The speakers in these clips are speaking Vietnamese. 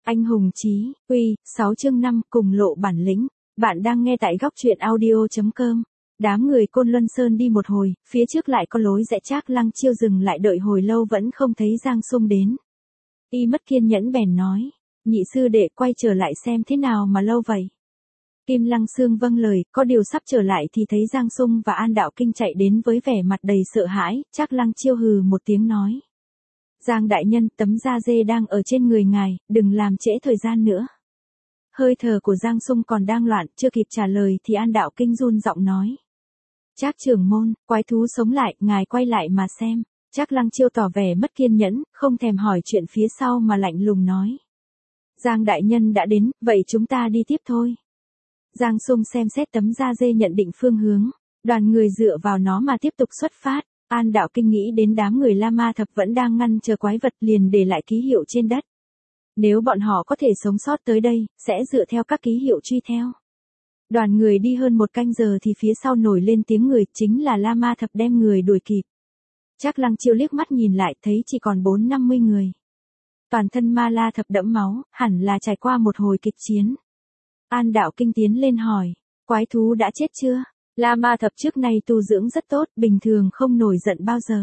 Anh hùng chí, uy, 6 chương 5, cùng lộ bản lĩnh. Bạn đang nghe tại góc truyện audio.com. Đám người Côn Luân Sơn đi một hồi, phía trước lại có lối rẽ. Trác Lăng Chiêu dừng lại đợi hồi lâu vẫn không thấy Giang Sung đến. Y mất kiên nhẫn bèn nói, nhị sư đệ quay trở lại xem thế nào mà lâu vậy. Kim Lăng Sương vâng lời, có điều sắp trở lại thì thấy Giang Sung và An Đạo Kinh chạy đến với vẻ mặt đầy sợ hãi. Trác Lăng Chiêu hừ một tiếng nói, Giang đại nhân, tấm da dê đang ở trên người ngài, đừng làm trễ thời gian nữa. Hơi thở của Giang Sung còn đang loạn, chưa kịp trả lời thì An Đạo Kinh run giọng nói, Trác trưởng môn, quái thú sống lại, ngài quay lại mà xem. Trác Lăng Chiêu tỏ vẻ mất kiên nhẫn, không thèm hỏi chuyện phía sau mà lạnh lùng nói, Giang đại nhân đã đến, vậy chúng ta đi tiếp thôi. Giang Sung xem xét tấm da dê nhận định phương hướng, đoàn người dựa vào nó mà tiếp tục xuất phát. An Đạo Kinh nghĩ đến đám người La Ma Thập vẫn đang ngăn chờ quái vật liền để lại ký hiệu trên đất. Nếu bọn họ có thể sống sót tới đây, sẽ dựa theo các ký hiệu truy theo. Đoàn người đi hơn một canh giờ thì phía sau nổi lên tiếng người, chính là La Ma Thập đem người đuổi kịp. Trác Lăng Chiêu liếc mắt nhìn lại thấy chỉ còn 4-50 người. Toàn thân Ma La Thập đẫm máu, hẳn là trải qua một hồi kịch chiến. An Đạo Kinh tiến lên hỏi, quái thú đã chết chưa? La Ma Thập trước nay tu dưỡng rất tốt, bình thường không nổi giận bao giờ.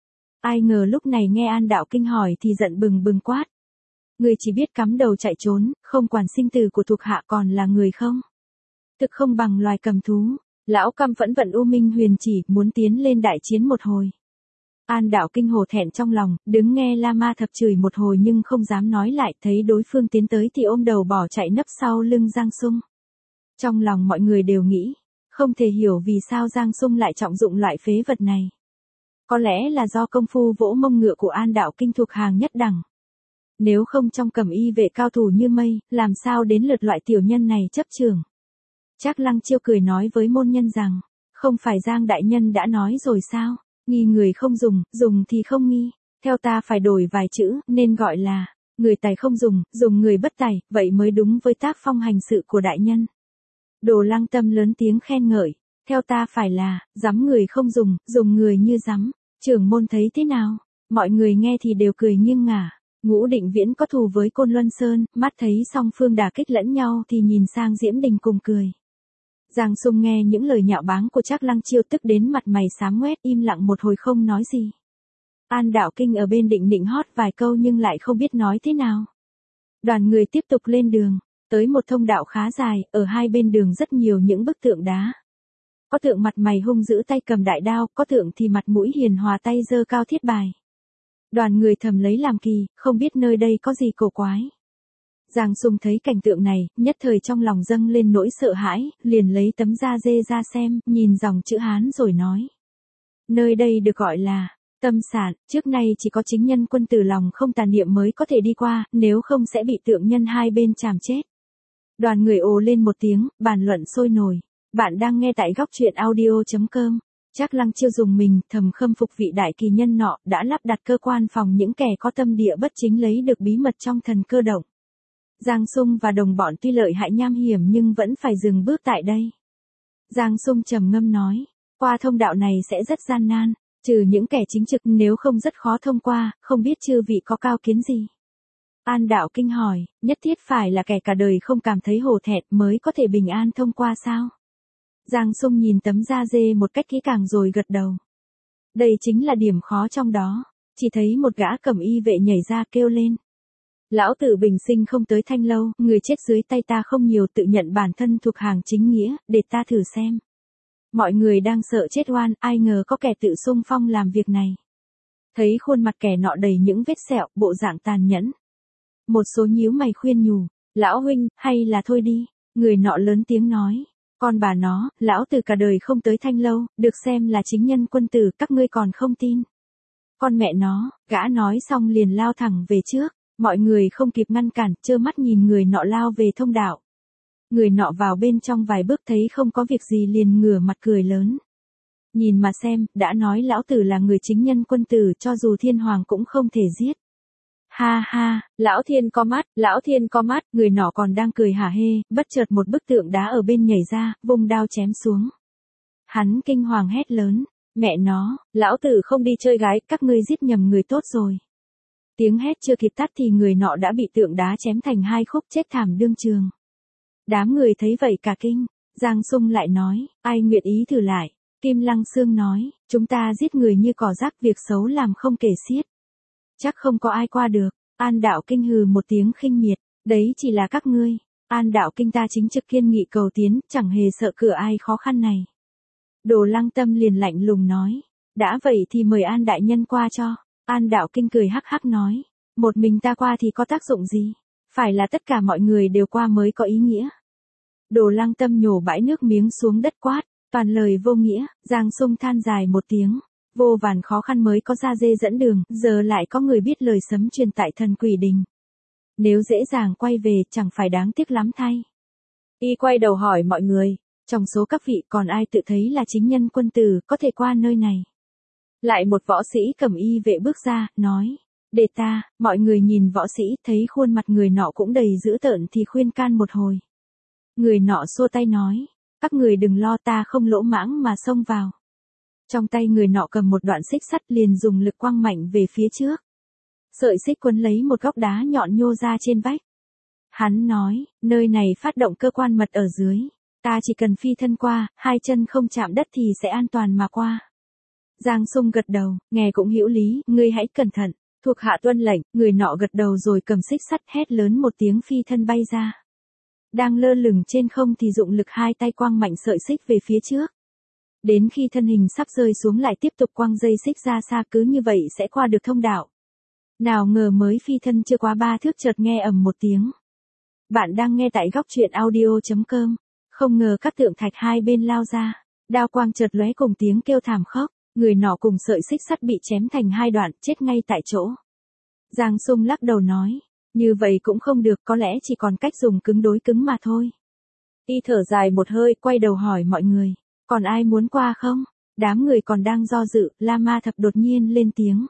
Ai ngờ lúc này nghe An Đạo Kinh hỏi thì giận bừng bừng quát. Người chỉ biết cắm đầu chạy trốn, không quản sinh tử của thuộc hạ còn là người không? Thực không bằng loài cầm thú. Lão căm phẫn vận U Minh Huyền chỉ, muốn tiến lên đại chiến một hồi. An Đạo Kinh hổ thẹn trong lòng, đứng nghe La Ma Thập chửi một hồi nhưng không dám nói lại, thấy đối phương tiến tới thì ôm đầu bỏ chạy nấp sau lưng Giang Sung. Trong lòng mọi người đều nghĩ, không thể hiểu vì sao Giang Sung lại trọng dụng loại phế vật này. Có lẽ là do công phu vỗ mông ngựa của An Đạo Kinh thuộc hàng nhất đẳng. Nếu không trong cẩm y vệ cao thủ như mây, làm sao đến lượt loại tiểu nhân này chấp trường. Trác Lăng Chiêu cười nói với môn nhân rằng, không phải Giang đại nhân đã nói rồi sao, nghi người không dùng, dùng thì không nghi. Theo ta phải đổi vài chữ, nên gọi là, người tài không dùng, dùng người bất tài, vậy mới đúng với tác phong hành sự của đại nhân. Đồ Lăng Tâm lớn tiếng khen ngợi, theo ta phải là, dám người không dùng, dùng người như dám. Trưởng môn thấy thế nào? Mọi người nghe thì đều cười nghiêng ngả. Ngũ Định Viễn có thù với Côn Luân Sơn, mắt thấy song phương đả kích lẫn nhau thì nhìn sang Diễm Đình cùng cười. Giang Sung nghe những lời nhạo báng của Trác Lăng Chiêu tức đến mặt mày xám ngoét, im lặng một hồi không nói gì. An Đạo Kinh ở bên định định hót vài câu nhưng lại không biết nói thế nào. Đoàn người tiếp tục lên đường, tới một thông đạo khá dài, ở hai bên đường rất nhiều những bức tượng đá. Có tượng mặt mày hung dữ tay cầm đại đao, có tượng thì mặt mũi hiền hòa tay giơ cao thiết bài. Đoàn người thầm lấy làm kỳ, không biết nơi đây có gì cổ quái. Giang Sung thấy cảnh tượng này, nhất thời trong lòng dâng lên nỗi sợ hãi, liền lấy tấm da dê ra xem, nhìn dòng chữ Hán rồi nói. Nơi đây được gọi là Tâm Sản, trước nay chỉ có chính nhân quân tử lòng không tà niệm mới có thể đi qua, nếu không sẽ bị tượng nhân hai bên chàm chết. Đoàn người ồ lên một tiếng, bàn luận sôi nổi. Bạn đang nghe tại góc truyện audio.com. Trác Lăng Chiêu dùng mình, thầm khâm phục vị đại kỳ nhân nọ, đã lắp đặt cơ quan phòng những kẻ có tâm địa bất chính lấy được bí mật trong thần cơ động. Giang Sung và đồng bọn tuy lợi hại nham hiểm nhưng vẫn phải dừng bước tại đây. Giang Sung trầm ngâm nói, qua thông đạo này sẽ rất gian nan, trừ những kẻ chính trực, nếu không rất khó thông qua, không biết chư vị có cao kiến gì. An Đạo Kinh hỏi, nhất thiết phải là kẻ cả đời không cảm thấy hổ thẹn mới có thể bình an thông qua sao? Giang Sung nhìn tấm da dê một cách kỹ càng rồi gật đầu. Đây chính là điểm khó trong đó, chỉ thấy một gã cẩm y vệ nhảy ra kêu lên. Lão tử bình sinh không tới Thanh Lâu, người chết dưới tay ta không nhiều, tự nhận bản thân thuộc hàng chính nghĩa, để ta thử xem. Mọi người đang sợ chết oan, ai ngờ có kẻ tự xung phong làm việc này. Thấy khuôn mặt kẻ nọ đầy những vết sẹo, bộ dạng tàn nhẫn. Một số nhíu mày khuyên nhủ, lão huynh, hay là thôi đi. Người nọ lớn tiếng nói, con bà nó, lão tử cả đời không tới Thanh Lâu, được xem là chính nhân quân tử, các ngươi còn không tin. Con mẹ nó, gã nói xong liền lao thẳng về trước. Mọi người không kịp ngăn cản, trơ mắt nhìn người nọ lao về thông đạo. Người nọ vào bên trong vài bước thấy không có việc gì liền ngửa mặt cười lớn. Nhìn mà xem, đã nói lão tử là người chính nhân quân tử, cho dù thiên hoàng cũng không thể giết. Ha ha, lão thiên có mắt, lão thiên có mắt, người nọ còn đang cười hả hê, bất chợt một bức tượng đá ở bên nhảy ra, vung đao chém xuống. Hắn kinh hoàng hét lớn, mẹ nó, lão tử không đi chơi gái, các ngươi giết nhầm người tốt rồi. Tiếng hét chưa kịp tắt thì người nọ đã bị tượng đá chém thành hai khúc chết thảm đương trường. Đám người thấy vậy cả kinh, Giang Sung lại nói, ai nguyện ý thử lại. Kim Lăng Sương nói, chúng ta giết người như cỏ rác, việc xấu làm không kể xiết. Chắc không có ai qua được. An Đạo Kinh hừ một tiếng khinh miệt, đấy chỉ là các ngươi. An Đạo Kinh ta chính trực kiên nghị cầu tiến, chẳng hề sợ cửa ai khó khăn này. Đồ Lăng Tâm liền lạnh lùng nói, đã vậy thì mời An đại nhân qua cho. An Đạo Kinh cười hắc hắc nói, một mình ta qua thì có tác dụng gì, phải là tất cả mọi người đều qua mới có ý nghĩa. Đồ Lăng Tâm nhổ bãi nước miếng xuống đất quát, toàn lời vô nghĩa. Giang Sung than dài một tiếng, vô vàn khó khăn mới có ra dê dẫn đường, giờ lại có người biết lời sấm truyền tại Thần Quỷ Đình. Nếu dễ dàng quay về chẳng phải đáng tiếc lắm thay. Y quay đầu hỏi mọi người, trong số các vị còn ai tự thấy là chính nhân quân tử có thể qua nơi này. Lại một võ sĩ cầm y vệ bước ra, nói, để ta. Mọi người nhìn võ sĩ thấy khuôn mặt người nọ cũng đầy dữ tợn thì khuyên can một hồi. Người nọ xua tay nói, các người đừng lo, ta không lỗ mãng mà xông vào. Trong tay người nọ cầm một đoạn xích sắt liền dùng lực quăng mạnh về phía trước. Sợi xích quấn lấy một góc đá nhọn nhô ra trên vách. Hắn nói, nơi này phát động cơ quan mật ở dưới. Ta chỉ cần phi thân qua, hai chân không chạm đất thì sẽ an toàn mà qua. Giang Sung gật đầu, nghe cũng hữu lý, ngươi hãy cẩn thận. Thuộc hạ tuân lệnh, người nọ gật đầu rồi cầm xích sắt hét lớn một tiếng phi thân bay ra. Đang lơ lửng trên không thì dụng lực hai tay quăng mạnh sợi xích về phía trước. Đến khi thân hình sắp rơi xuống lại tiếp tục quăng dây xích ra xa, cứ như vậy sẽ qua được thông đạo. Nào ngờ mới phi thân chưa quá 3 thước chợt nghe ầm một tiếng. Bạn đang nghe tại góc truyện audio.com. Không ngờ các tượng thạch hai bên lao ra. Đao quang chợt lóe cùng tiếng kêu thảm khốc. Người nọ cùng sợi xích sắt bị chém thành hai đoạn, chết ngay tại chỗ. Giang Sung lắc đầu nói, như vậy cũng không được, có lẽ chỉ còn cách dùng cứng đối cứng mà thôi. Y thở dài một hơi, quay đầu hỏi mọi người, còn ai muốn qua không? Đám người còn đang do dự, La Ma Thập đột nhiên lên tiếng.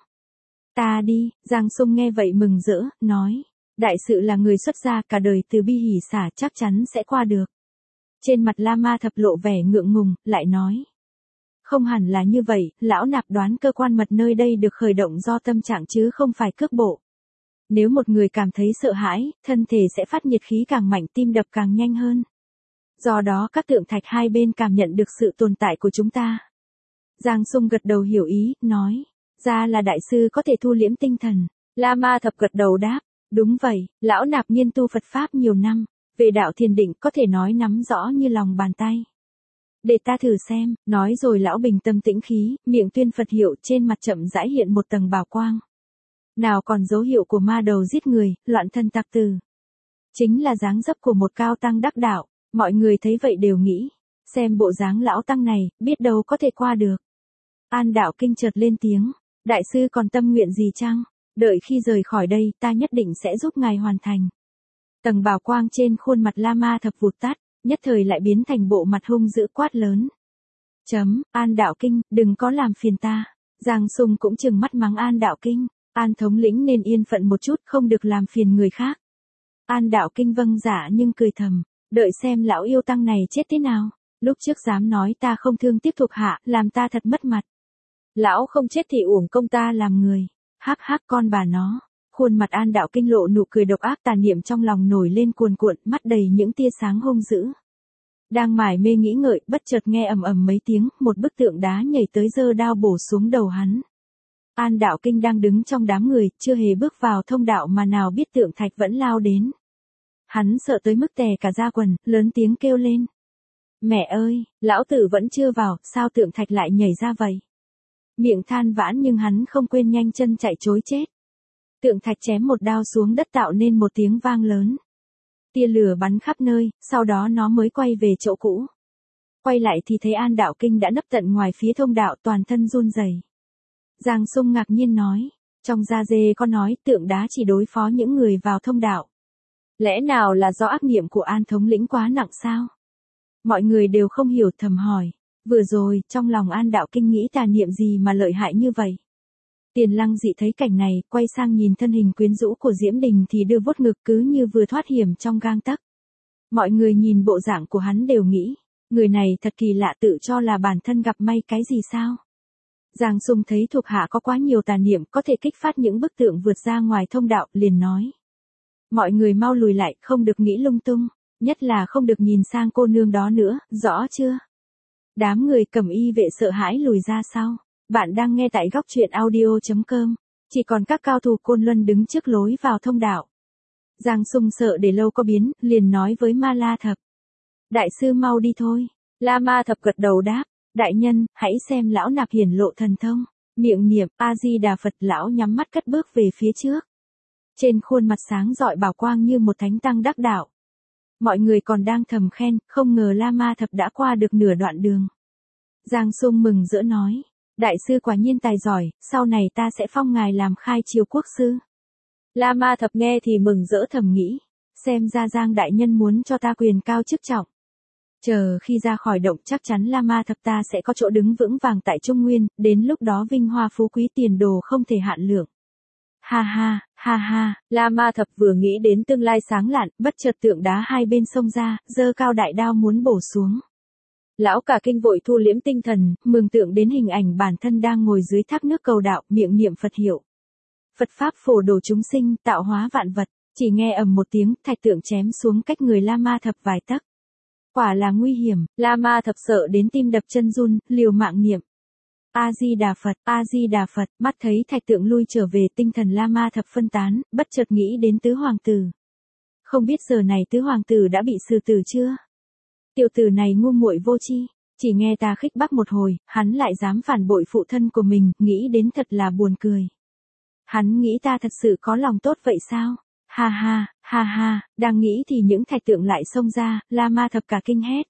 Ta đi. Giang Sung nghe vậy mừng rỡ, nói, đại sự là người xuất gia cả đời từ bi hỷ xả, chắc chắn sẽ qua được. Trên mặt La Ma Thập lộ vẻ ngượng ngùng, lại nói, không hẳn là như vậy, lão nạp đoán cơ quan mật nơi đây được khởi động do tâm trạng chứ không phải cước bộ. Nếu một người cảm thấy sợ hãi, thân thể sẽ phát nhiệt khí càng mạnh, tim đập càng nhanh hơn. Do đó các tượng thạch hai bên cảm nhận được sự tồn tại của chúng ta. Giang Sung gật đầu hiểu ý, nói, ra là đại sư có thể thu liễm tinh thần. La Ma Thập gật đầu đáp, đúng vậy, lão nạp nghiên tu Phật Pháp nhiều năm, về đạo thiền định có thể nói nắm rõ như lòng bàn tay. Để ta thử xem, nói rồi lão bình tâm tĩnh khí, miệng tuyên Phật hiệu, trên mặt chậm rãi hiện một tầng bảo quang. Nào còn dấu hiệu của ma đầu giết người, loạn thân tạp tử. Chính là dáng dấp của một cao tăng đắc đạo, mọi người thấy vậy đều nghĩ, xem bộ dáng lão tăng này, biết đâu có thể qua được. An Đạo Kinh chợt lên tiếng, đại sư còn tâm nguyện gì chăng? Đợi khi rời khỏi đây, ta nhất định sẽ giúp ngài hoàn thành. Tầng bảo quang trên khuôn mặt La Ma Thập vụt tắt, nhất thời lại biến thành bộ mặt hung dữ quát lớn. An Đạo Kinh, đừng có làm phiền ta. Giang Sung cũng trừng mắt mắng An Đạo Kinh, An thống lĩnh nên yên phận một chút, không được làm phiền người khác. An Đạo Kinh vâng dạ nhưng cười thầm, đợi xem lão yêu tăng này chết thế nào. Lúc trước dám nói ta không thương tiếc thuộc hạ, làm ta thật mất mặt. Lão không chết thì uổng công ta làm người. Hắc hắc con bà nó. Khuôn mặt An Đạo Kinh lộ nụ cười độc ác, tà niệm trong lòng nổi lên cuồn cuộn, mắt đầy những tia sáng hung dữ. Đang mải mê nghĩ ngợi, bất chợt nghe ầm ầm mấy tiếng, một bức tượng đá nhảy tới giơ đao bổ xuống đầu hắn. An Đạo Kinh đang đứng trong đám người, chưa hề bước vào thông đạo mà nào biết tượng thạch vẫn lao đến. Hắn sợ tới mức tè cả da quần, lớn tiếng kêu lên. Mẹ ơi, lão tử vẫn chưa vào, sao tượng thạch lại nhảy ra vậy? Miệng than vãn nhưng hắn không quên nhanh chân chạy trối chết. Tượng thạch chém một đao xuống đất tạo nên một tiếng vang lớn. Tia lửa bắn khắp nơi, sau đó nó mới quay về chỗ cũ. Quay lại thì thấy An Đạo Kinh đã nấp tận ngoài phía thông đạo, toàn thân run rẩy. Giang Sung ngạc nhiên nói, trong da dê có nói tượng đá chỉ đối phó những người vào thông đạo. Lẽ nào là do ác niệm của An thống lĩnh quá nặng sao? Mọi người đều không hiểu, thầm hỏi. Vừa rồi, trong lòng An Đạo Kinh nghĩ tà niệm gì mà lợi hại như vậy? Tiền Lăng Dị thấy cảnh này, quay sang nhìn thân hình quyến rũ của Diễm Đình thì đưa vuốt ngực cứ như vừa thoát hiểm trong gang tấc. Mọi người nhìn bộ dạng của hắn đều nghĩ, người này thật kỳ lạ, tự cho là bản thân gặp may cái gì sao? Giang Sung thấy thuộc hạ có quá nhiều tà niệm có thể kích phát những bức tượng vượt ra ngoài thông đạo, liền nói. Mọi người mau lùi lại, không được nghĩ lung tung, nhất là không được nhìn sang cô nương đó nữa, rõ chưa? Đám người cầm y vệ sợ hãi lùi ra sau. Bạn đang nghe tại góc truyện audio.com. Chỉ còn các cao thủ Côn Luân đứng trước lối vào thông đạo. Giang Sung sợ để lâu có biến, liền nói với Ma La Thập. Đại sư mau đi thôi. La Ma Thập gật đầu đáp. Đại nhân, hãy xem lão nạp hiển lộ thần thông. Miệng niệm A-di-đà Phật, lão nhắm mắt cất bước về phía trước. Trên khuôn mặt sáng rọi bảo quang như một thánh tăng đắc đạo. Mọi người còn đang thầm khen, không ngờ La Ma Thập đã qua được nửa đoạn đường. Giang Sung mừng rỡ nói. Đại sư quả nhiên tài giỏi, sau này ta sẽ phong ngài làm khai triều quốc sư. La Ma Thập nghe thì mừng rỡ thầm nghĩ. Xem ra Giang đại nhân muốn cho ta quyền cao chức trọng. Chờ khi ra khỏi động chắc chắn La Ma Thập ta sẽ có chỗ đứng vững vàng tại Trung Nguyên, đến lúc đó vinh hoa phú quý tiền đồ không thể hạn lượng. Ha ha, La Ma Thập vừa nghĩ đến tương lai sáng lạn, bất chợt tượng đá hai bên sông ra, giơ cao đại đao muốn bổ xuống. Lão cả kinh vội thu liễm tinh thần, mường tượng đến hình ảnh bản thân đang ngồi dưới thác nước cầu đạo, miệng niệm Phật hiệu. Phật pháp phổ độ chúng sinh, tạo hóa vạn vật, chỉ nghe ầm một tiếng, thạch tượng chém xuống cách người La Ma Thập vài tấc. Quả là nguy hiểm, La Ma Thập sợ đến tim đập chân run, liều mạng niệm. A-di-đà Phật, A-di-đà Phật, mắt thấy thạch tượng lui trở về, tinh thần La Ma Thập phân tán, bất chợt nghĩ đến tứ hoàng tử. Không biết giờ này tứ hoàng tử đã bị xử tử chưa? Tiểu tử này ngu muội vô tri, chỉ nghe ta khích bác một hồi, hắn lại dám phản bội phụ thân của mình, nghĩ đến thật là buồn cười. Hắn nghĩ ta thật sự có lòng tốt vậy sao? Ha ha, đang nghĩ thì những thạch tượng lại xông ra, La Ma Thập cả kinh hét.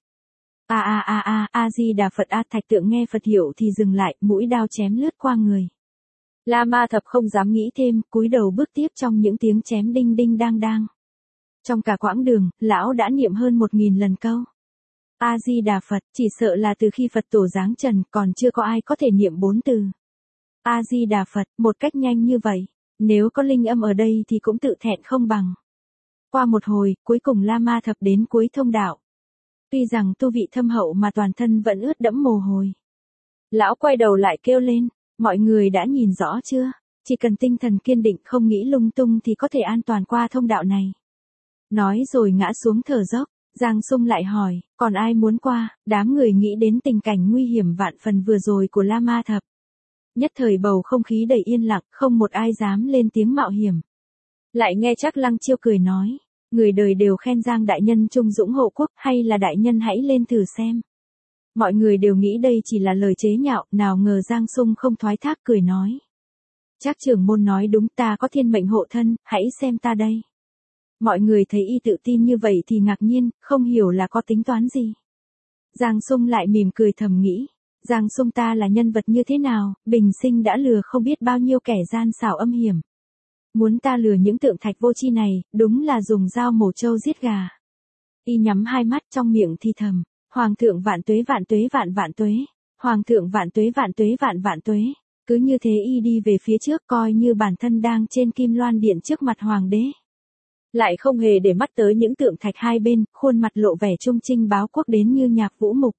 A-di-đà Phật, thạch tượng nghe Phật hiệu thì dừng lại, mũi đao chém lướt qua người. La Ma Thập không dám nghĩ thêm, cúi đầu bước tiếp trong những tiếng chém đinh đinh đang đang. Trong cả quãng đường, lão đã niệm hơn 1000 lần câu. A-di-đà Phật, chỉ sợ là từ khi Phật tổ giáng trần còn chưa có ai có thể niệm 4 từ. A-di-đà Phật, một cách nhanh như vậy. Nếu có linh âm ở đây thì cũng tự thẹn không bằng. Qua một hồi, cuối cùng La Ma Thập đến cuối thông đạo. Tuy rằng tu vị thâm hậu mà toàn thân vẫn ướt đẫm mồ hôi. Lão quay đầu lại kêu lên, mọi người đã nhìn rõ chưa? Chỉ cần tinh thần kiên định không nghĩ lung tung thì có thể an toàn qua thông đạo này. Nói rồi ngã xuống thở dốc, Giang Sung lại hỏi, còn ai muốn qua? Đám người nghĩ đến tình cảnh nguy hiểm vạn phần vừa rồi của La Ma Thập. Nhất thời bầu không khí đầy yên lặng, không một ai dám lên tiếng mạo hiểm. Lại nghe Trác Lăng Chiêu cười nói, người đời đều khen Giang đại nhân trung dũng hộ quốc, hay là đại nhân hãy lên thử xem. Mọi người đều nghĩ đây chỉ là lời chế nhạo, nào ngờ Giang Sung không thoái thác cười nói. Trác trưởng môn nói đúng, ta có thiên mệnh hộ thân, hãy xem ta đây. Mọi người thấy y tự tin như vậy thì ngạc nhiên, không hiểu là có tính toán gì. Giang Sung lại mỉm cười thầm nghĩ. Giang Sung ta là nhân vật như thế nào, bình sinh đã lừa không biết bao nhiêu kẻ gian xảo âm hiểm. Muốn ta lừa những tượng thạch vô tri này, đúng là dùng dao mổ trâu giết gà. Y nhắm hai mắt trong miệng thì thầm, Hoàng thượng vạn tuế vạn tuế vạn tuế, Hoàng thượng vạn tuế vạn tuế vạn tuế. Cứ như thế y đi về phía trước coi như bản thân đang trên kim loan điện trước mặt hoàng đế. Lại không hề để mắt tới những tượng thạch hai bên, khuôn mặt lộ vẻ trung trinh báo quốc đến như nhạc vũ mục.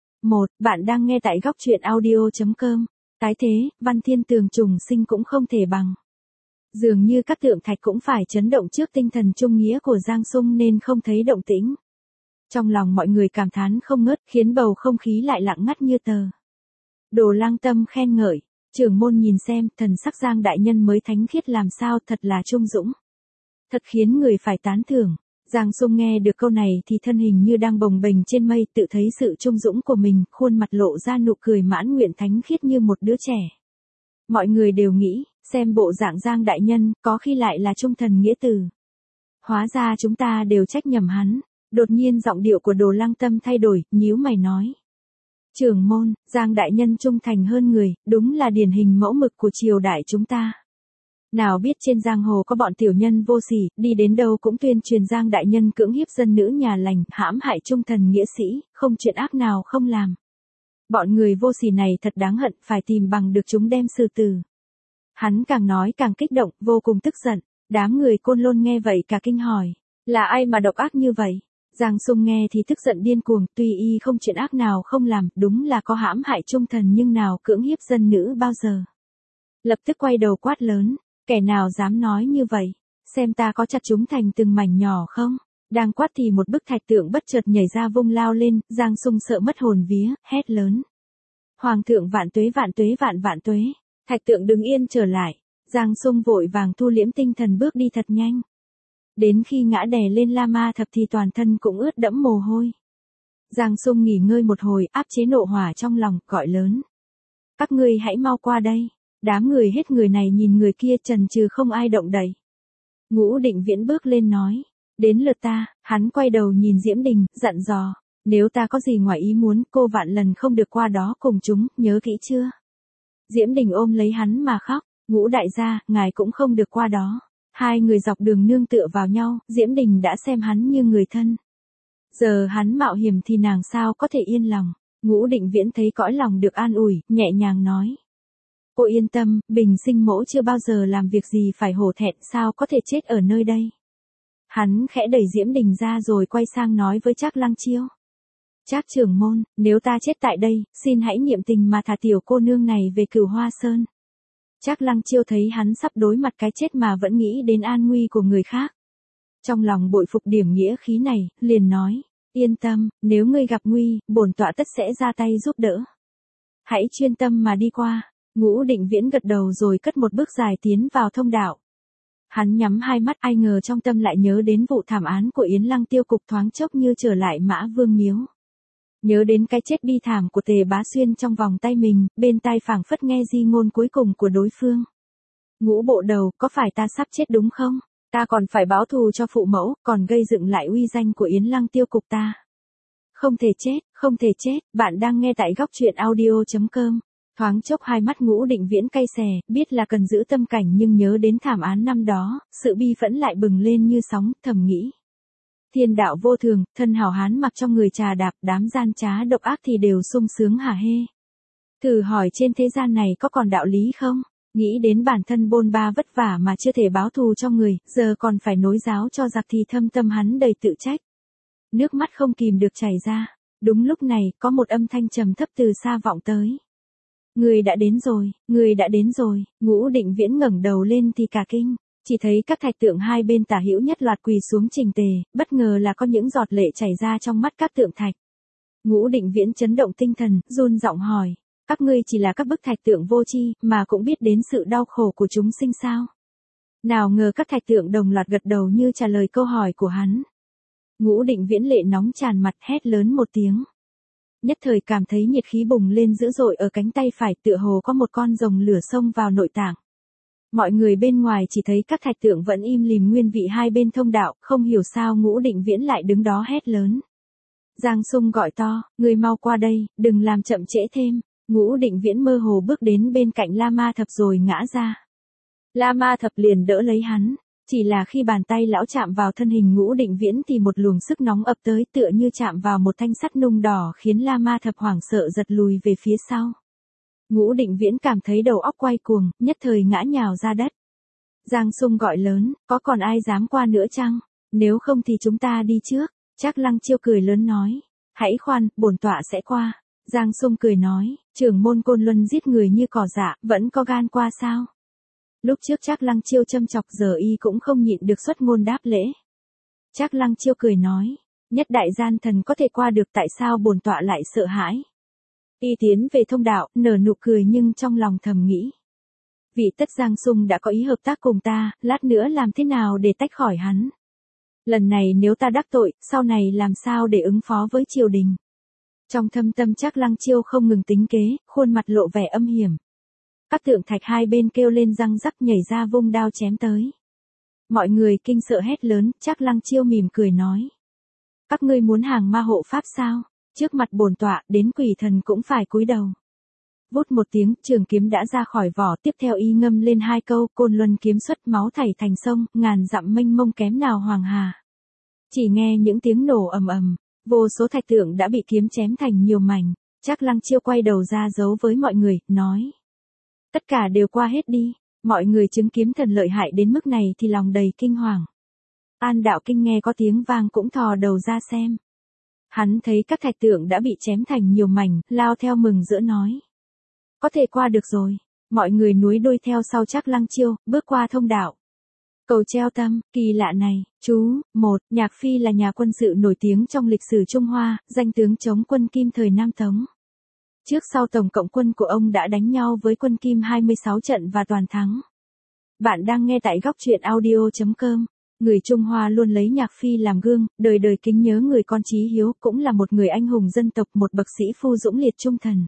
Bạn đang nghe tại góc truyện audio.com. Tái thế, Văn Thiên Tường trùng sinh cũng không thể bằng. Dường như các tượng thạch cũng phải chấn động trước tinh thần trung nghĩa của Giang Sung nên không thấy động tĩnh. Trong lòng mọi người cảm thán không ngớt, khiến bầu không khí lại lặng ngắt như tờ. Đồ Lang Tâm khen ngợi, trưởng môn nhìn xem, thần sắc Giang đại nhân mới thánh khiết làm sao, thật là trung dũng. Thật khiến người phải tán thưởng. Giang Sung nghe được câu này thì thân hình như đang bồng bềnh trên mây, tự thấy sự trung dũng của mình, khuôn mặt lộ ra nụ cười mãn nguyện thánh khiết như một đứa trẻ. Mọi người đều nghĩ, xem bộ dạng Giang đại nhân, có khi lại là trung thần nghĩa tử. Hóa ra chúng ta đều trách nhầm hắn. Đột nhiên giọng điệu của Đồ Lang Tâm thay đổi, nhíu mày nói. Trưởng môn, Giang đại nhân trung thành hơn người, đúng là điển hình mẫu mực của triều đại chúng ta. Nào biết trên giang hồ có bọn tiểu nhân vô sỉ, đi đến đâu cũng tuyên truyền Giang đại nhân cưỡng hiếp dân nữ nhà lành, hãm hại trung thần nghĩa sĩ, không chuyện ác nào không làm. Bọn người vô sỉ này thật đáng hận, phải tìm bằng được chúng đem xử tử. Hắn càng nói càng kích động, vô cùng tức giận. Đám người Côn Lôn nghe vậy cả kinh hỏi, là ai mà độc ác như vậy? Giang Sung nghe thì tức giận điên cuồng, tuy y không chuyện ác nào không làm, đúng là có hãm hại trung thần nhưng nào cưỡng hiếp dân nữ bao giờ. Lập tức quay đầu quát lớn, kẻ nào dám nói như vậy, xem ta có chặt chúng thành từng mảnh nhỏ không? Đang quát thì một bức thạch tượng bất chợt nhảy ra vung lao lên, Giang Sung sợ mất hồn vía, hét lớn. Hoàng thượng vạn tuế vạn tuế vạn vạn tuế, thạch tượng đứng yên trở lại, Giang Sung vội vàng thu liễm tinh thần bước đi thật nhanh. Đến khi ngã đè lên La Ma Thập thì toàn thân cũng ướt đẫm mồ hôi. Giang Sung nghỉ ngơi một hồi, áp chế nộ hỏa trong lòng, gọi lớn. Các ngươi hãy mau qua đây. Đám người hết người này nhìn người kia trần trừ không ai động đậy. Ngũ Định Viễn bước lên nói. Đến lượt ta, hắn quay đầu nhìn Diễm Đình, dặn dò. Nếu ta có gì ngoài ý muốn, cô vạn lần không được qua đó cùng chúng, nhớ kỹ chưa? Diễm Đình ôm lấy hắn mà khóc. Ngũ đại gia, ngài cũng không được qua đó. Hai người dọc đường nương tựa vào nhau, Diễm Đình đã xem hắn như người thân. Giờ hắn mạo hiểm thì nàng sao có thể yên lòng. Ngũ Định Viễn thấy cõi lòng được an ủi, nhẹ nhàng nói. Cô yên tâm, bình sinh mẫu chưa bao giờ làm việc gì phải hổ thẹn, sao có thể chết ở nơi đây. Hắn khẽ đẩy Diễm Đình ra rồi quay sang nói với Trác Lăng Chiêu. Trác trưởng môn, nếu ta chết tại đây, xin hãy niệm tình mà thả tiểu cô nương này về Cửu Hoa Sơn. Trác Lăng Chiêu thấy hắn sắp đối mặt cái chết mà vẫn nghĩ đến an nguy của người khác. Trong lòng bội phục điểm nghĩa khí này, liền nói, yên tâm, nếu ngươi gặp nguy, bổn tọa tất sẽ ra tay giúp đỡ. Hãy chuyên tâm mà đi qua. Ngũ Định Viễn gật đầu rồi cất một bước dài tiến vào thông đạo. Hắn nhắm hai mắt, ai ngờ trong tâm lại nhớ đến vụ thảm án của Yến Lăng Tiêu cục, thoáng chốc như trở lại Mã Vương Miếu. Nhớ đến cái chết bi thảm của Tề Bá Xuyên trong vòng tay mình, bên tai phảng phất nghe di ngôn cuối cùng của đối phương. Ngũ bộ đầu, có phải ta sắp chết đúng không? Ta còn phải báo thù cho phụ mẫu, còn gây dựng lại uy danh của Yến Lăng Tiêu cục ta. Không thể chết, không thể chết, bạn đang nghe tại góc truyện audio.com. Thoáng chốc hai mắt Ngũ Định Viễn cay xè, biết là cần giữ tâm cảnh nhưng nhớ đến thảm án năm đó, sự bi phẫn lại bừng lên như sóng, thầm nghĩ. Thiên đạo vô thường, thân hảo hán mặc trong người trà đạp, đám gian trá độc ác thì đều sung sướng hả hê. Thử hỏi trên thế gian này có còn đạo lý không? Nghĩ đến bản thân bôn ba vất vả mà chưa thể báo thù cho người, giờ còn phải nối giáo cho giặc thì thâm tâm hắn đầy tự trách. Nước mắt không kìm được chảy ra. Đúng lúc này, có một âm thanh trầm thấp từ xa vọng tới. Người đã đến rồi, người đã đến rồi. Ngũ Định Viễn ngẩng đầu lên thì cả kinh, chỉ thấy các thạch tượng hai bên tả hữu nhất loạt quỳ xuống chỉnh tề, bất ngờ là có những giọt lệ chảy ra trong mắt các tượng thạch. Ngũ Định Viễn chấn động tinh thần, run giọng hỏi, các ngươi chỉ là các bức thạch tượng vô tri, mà cũng biết đến sự đau khổ của chúng sinh sao? Nào ngờ các thạch tượng đồng loạt gật đầu như trả lời câu hỏi của hắn. Ngũ Định Viễn lệ nóng tràn mặt, hét lớn một tiếng. Nhất thời cảm thấy nhiệt khí bùng lên dữ dội ở cánh tay phải, tựa hồ có một con rồng lửa xông vào nội tạng. Mọi người bên ngoài chỉ thấy các thạch tượng vẫn im lìm nguyên vị hai bên thông đạo, không hiểu sao Ngũ Định Viễn lại đứng đó hét lớn. Giang Sung gọi to, người mau qua đây, đừng làm chậm trễ thêm. Ngũ Định Viễn mơ hồ bước đến bên cạnh La Ma Thập rồi ngã ra. La Ma Thập liền đỡ lấy hắn. Chỉ là khi bàn tay lão chạm vào thân hình Ngũ Định Viễn thì một luồng sức nóng ập tới, tựa như chạm vào một thanh sắt nung đỏ, khiến La Ma Thập hoảng sợ giật lùi về phía sau. Ngũ Định Viễn cảm thấy đầu óc quay cuồng, nhất thời ngã nhào ra đất. Giang Sung gọi lớn, có còn ai dám qua nữa chăng? Nếu không thì chúng ta đi trước. Trác Lăng Chiêu cười lớn nói, hãy khoan, bổn tọa sẽ qua. Giang Sung cười nói, trưởng môn Côn Luân giết người như cỏ dạ, vẫn có gan qua sao? Lúc trước Trác Lăng Chiêu châm chọc, giờ y cũng không nhịn được xuất ngôn đáp lễ. Trác Lăng Chiêu cười nói, nhất đại gian thần có thể qua được, tại sao bổn tọa lại sợ hãi? Y tiến về thông đạo, nở nụ cười nhưng trong lòng thầm nghĩ. Vị tất Giang Sung đã có ý hợp tác cùng ta, lát nữa làm thế nào để tách khỏi hắn? Lần này nếu ta đắc tội, sau này làm sao để ứng phó với triều đình? Trong thâm tâm Trác Lăng Chiêu không ngừng tính kế, khuôn mặt lộ vẻ âm hiểm. Các tượng thạch hai bên kêu lên răng rắc nhảy ra vung đao chém tới. Mọi người kinh sợ hét lớn, Trác Lăng Chiêu mỉm cười nói. Các ngươi muốn hàng ma hộ pháp sao? Trước mặt bổn tọa, đến quỷ thần cũng phải cúi đầu. Vút một tiếng, trường kiếm đã ra khỏi vỏ, tiếp theo y ngâm lên hai câu, Côn Luân kiếm xuất, máu thảy thành sông, ngàn dặm mênh mông kém nào hoàng hà. Chỉ nghe những tiếng nổ ầm ầm, vô số thạch tượng đã bị kiếm chém thành nhiều mảnh. Trác Lăng Chiêu quay đầu ra giấu với mọi người, nói. Tất cả đều qua hết đi. Mọi người chứng kiến thần lợi hại đến mức này thì lòng đầy kinh hoàng. An Đạo Kinh nghe có tiếng vang cũng thò đầu ra xem. Hắn thấy các thạch tượng đã bị chém thành nhiều mảnh, lao theo mừng rỡ nói. Có thể qua được rồi. Mọi người núi đuôi theo sau Trác Lăng Chiêu, bước qua thông đạo. Cầu treo tâm, kỳ lạ này, chú, Nhạc Phi là nhà quân sự nổi tiếng trong lịch sử Trung Hoa, danh tướng chống quân Kim thời Nam Tống. Trước sau tổng cộng quân của ông đã đánh nhau với quân Kim 26 trận và toàn thắng. Bạn đang nghe tại góc truyện audio.com. Người Trung Hoa luôn lấy Nhạc Phi làm gương, đời đời kính nhớ người con chí hiếu, cũng là một người anh hùng dân tộc, một bậc sĩ phu dũng liệt trung thần.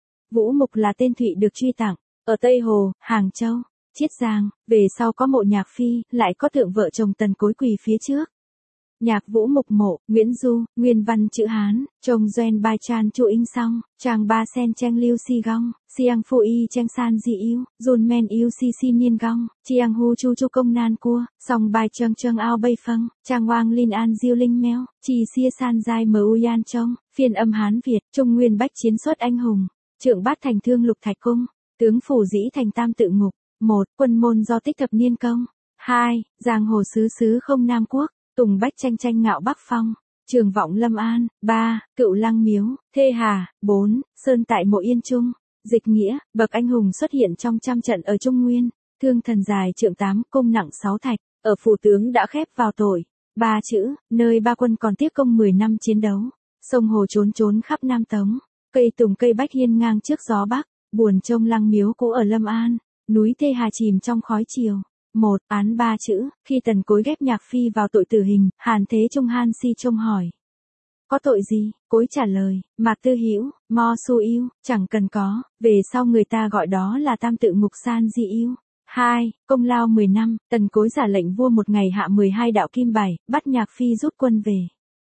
Vũ Mục là tên Thụy được truy tặng, ở Tây Hồ, Hàng Châu, Chiết Giang, về sau có mộ Nhạc Phi, lại có tượng vợ chồng Tần Cối quỳ phía trước. Nhạc Vũ Mục mộ, Nguyễn Du, nguyên văn chữ Hán, trông Doen Bai Chan Chu In Song, Trang Ba Sen Cheng Liu Si Gong, Siang Phu Y Cheng San Di Yêu, Jun Men Yêu Si Si Niên Gong, Chiang Hu Chu Chu Công Nan Cua, Song Bai Cheng Cheng Ao Bay Phăng, Trang Wang Lin An Diêu Linh Meo, Chi Xia San Giai Mu Yan Chong, phiên âm Hán Việt, Trung Nguyên Bách chiến xuất anh hùng, Trượng Bát Thành Thương Lục Thạch Cung, tướng phủ dĩ thành Tam Tự Ngục. 1. Quân môn do Tích Thập Niên Công. 2. Giang hồ xứ không Nam Quốc. Tùng Bách tranh ngạo Bắc Phong. Trường vọng Lâm An. 3. Cựu Lăng Miếu, Thê Hà. 4. Sơn tại mộ Yên Trung. Dịch nghĩa, bậc anh hùng xuất hiện trong trăm trận ở Trung Nguyên. Thương thần dài trượng 8, cung nặng 6 thạch. Ở phủ tướng đã khép vào tội. 3 chữ, nơi ba quân còn tiếp công 10 năm chiến đấu. Sông hồ trốn khắp Nam Tống. Cây tùng cây bách hiên ngang trước gió Bắc. Buồn trông Lăng Miếu cũ ở Lâm An. Núi Thê Hà chìm trong khói chiều. 1. Án 3 chữ, khi Tần Cối ghép Nhạc Phi vào tội tử hình, Hàn Thế Trung Han Si trông hỏi. Có tội gì? Cối trả lời, Mạc Tư Hữu, Mo Su Yêu, chẳng cần có, về sau người ta gọi đó là Tam Tự Ngục San Di Yêu. 2. Công lao 10 năm, Tần Cối giả lệnh vua một ngày hạ 12 đạo kim bài, bắt Nhạc Phi rút quân về.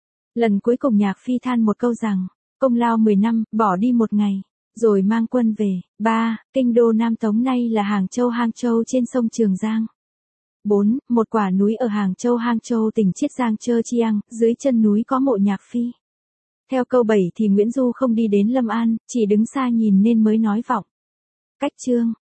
Lần cuối cùng Nhạc Phi than một câu rằng, công lao 10 năm, bỏ đi một ngày. Rồi mang quân về. 3. Kinh đô Nam Tống nay là Hàng Châu trên sông Trường Giang. 4. Một quả núi ở Hàng Châu tỉnh Chiết Giang Chơ Chiang, dưới chân núi có mộ Nhạc Phi. Theo câu 7 thì Nguyễn Du không đi đến Lâm An, chỉ đứng xa nhìn nên mới nói vọng. Cách chương,